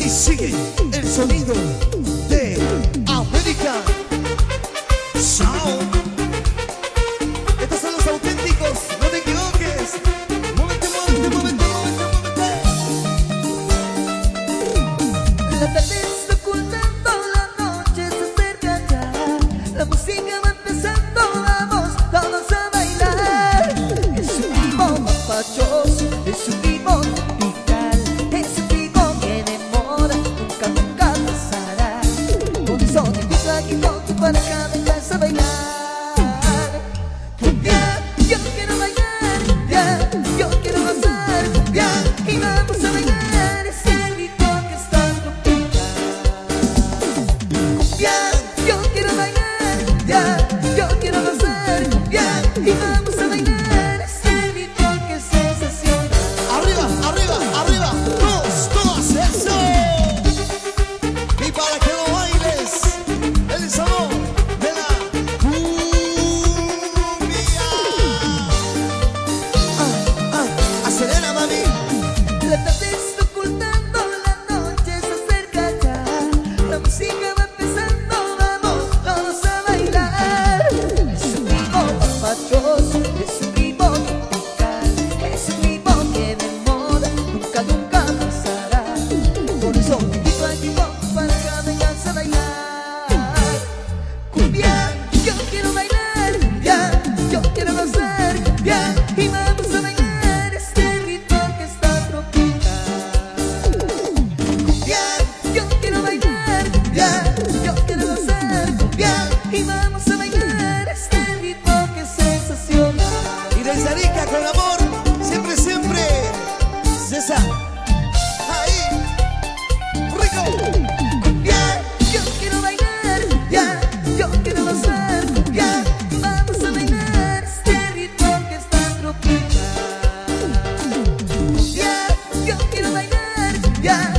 Y sigue el sonido de América Sound. Estos son los auténticos, no te equivoques. Muévete, muévete, muévete, muévete, muévete. La tarde está ocultando, la noche se acerca ya. La música va empezando, vamos todos a bailar. Es un ritmo papachoso, es un ritmo tropical, es un ritmo que de moda nunca, nunca pasará. Por eso te invito aquí contigo para acá, vengas a bailar. Cumbia, yo quiero bailar, ya, yo quiero gozar, cumbia, y vamos a bailar ese ritmo que está tropical. Cumbia, yo quiero bailar, ya, yo quiero gozar, cumbia, y vamos a bailar ese ritmo que es sensacional. Arriba, arriba, arriba, todos, eso. Y para que lo bailes, el sabor de la cumbia. Acelera, mami. La tarde está ocultando, la noche se acerca ya. La música va empezando, vamos todos a bailar. Es un ritmo papachoso, es un ritmo tropical, es un ritmo que de moda nunca, nunca pasará. Por eso te invito a aquí para que vengas a bailar. Cumbia, yo quiero bailar, cumbia, yo quiero gozar, cumbia, y vamos a bailar este ritmo que está tropical. Cumbia, yo quiero bailar, cumbia, yo quiero gozar, cumbia, y vamos a bailar este ritmo que es sensacional. Y desde Arica con amor, siempre, siempre. César, ahí, rico. Cumbia, yo quiero bailar, cumbia, yo quiero gozar, cumbia, y vamos a bailar este ritmo que está tropical. Cumbia, yo quiero bailar, cumbia,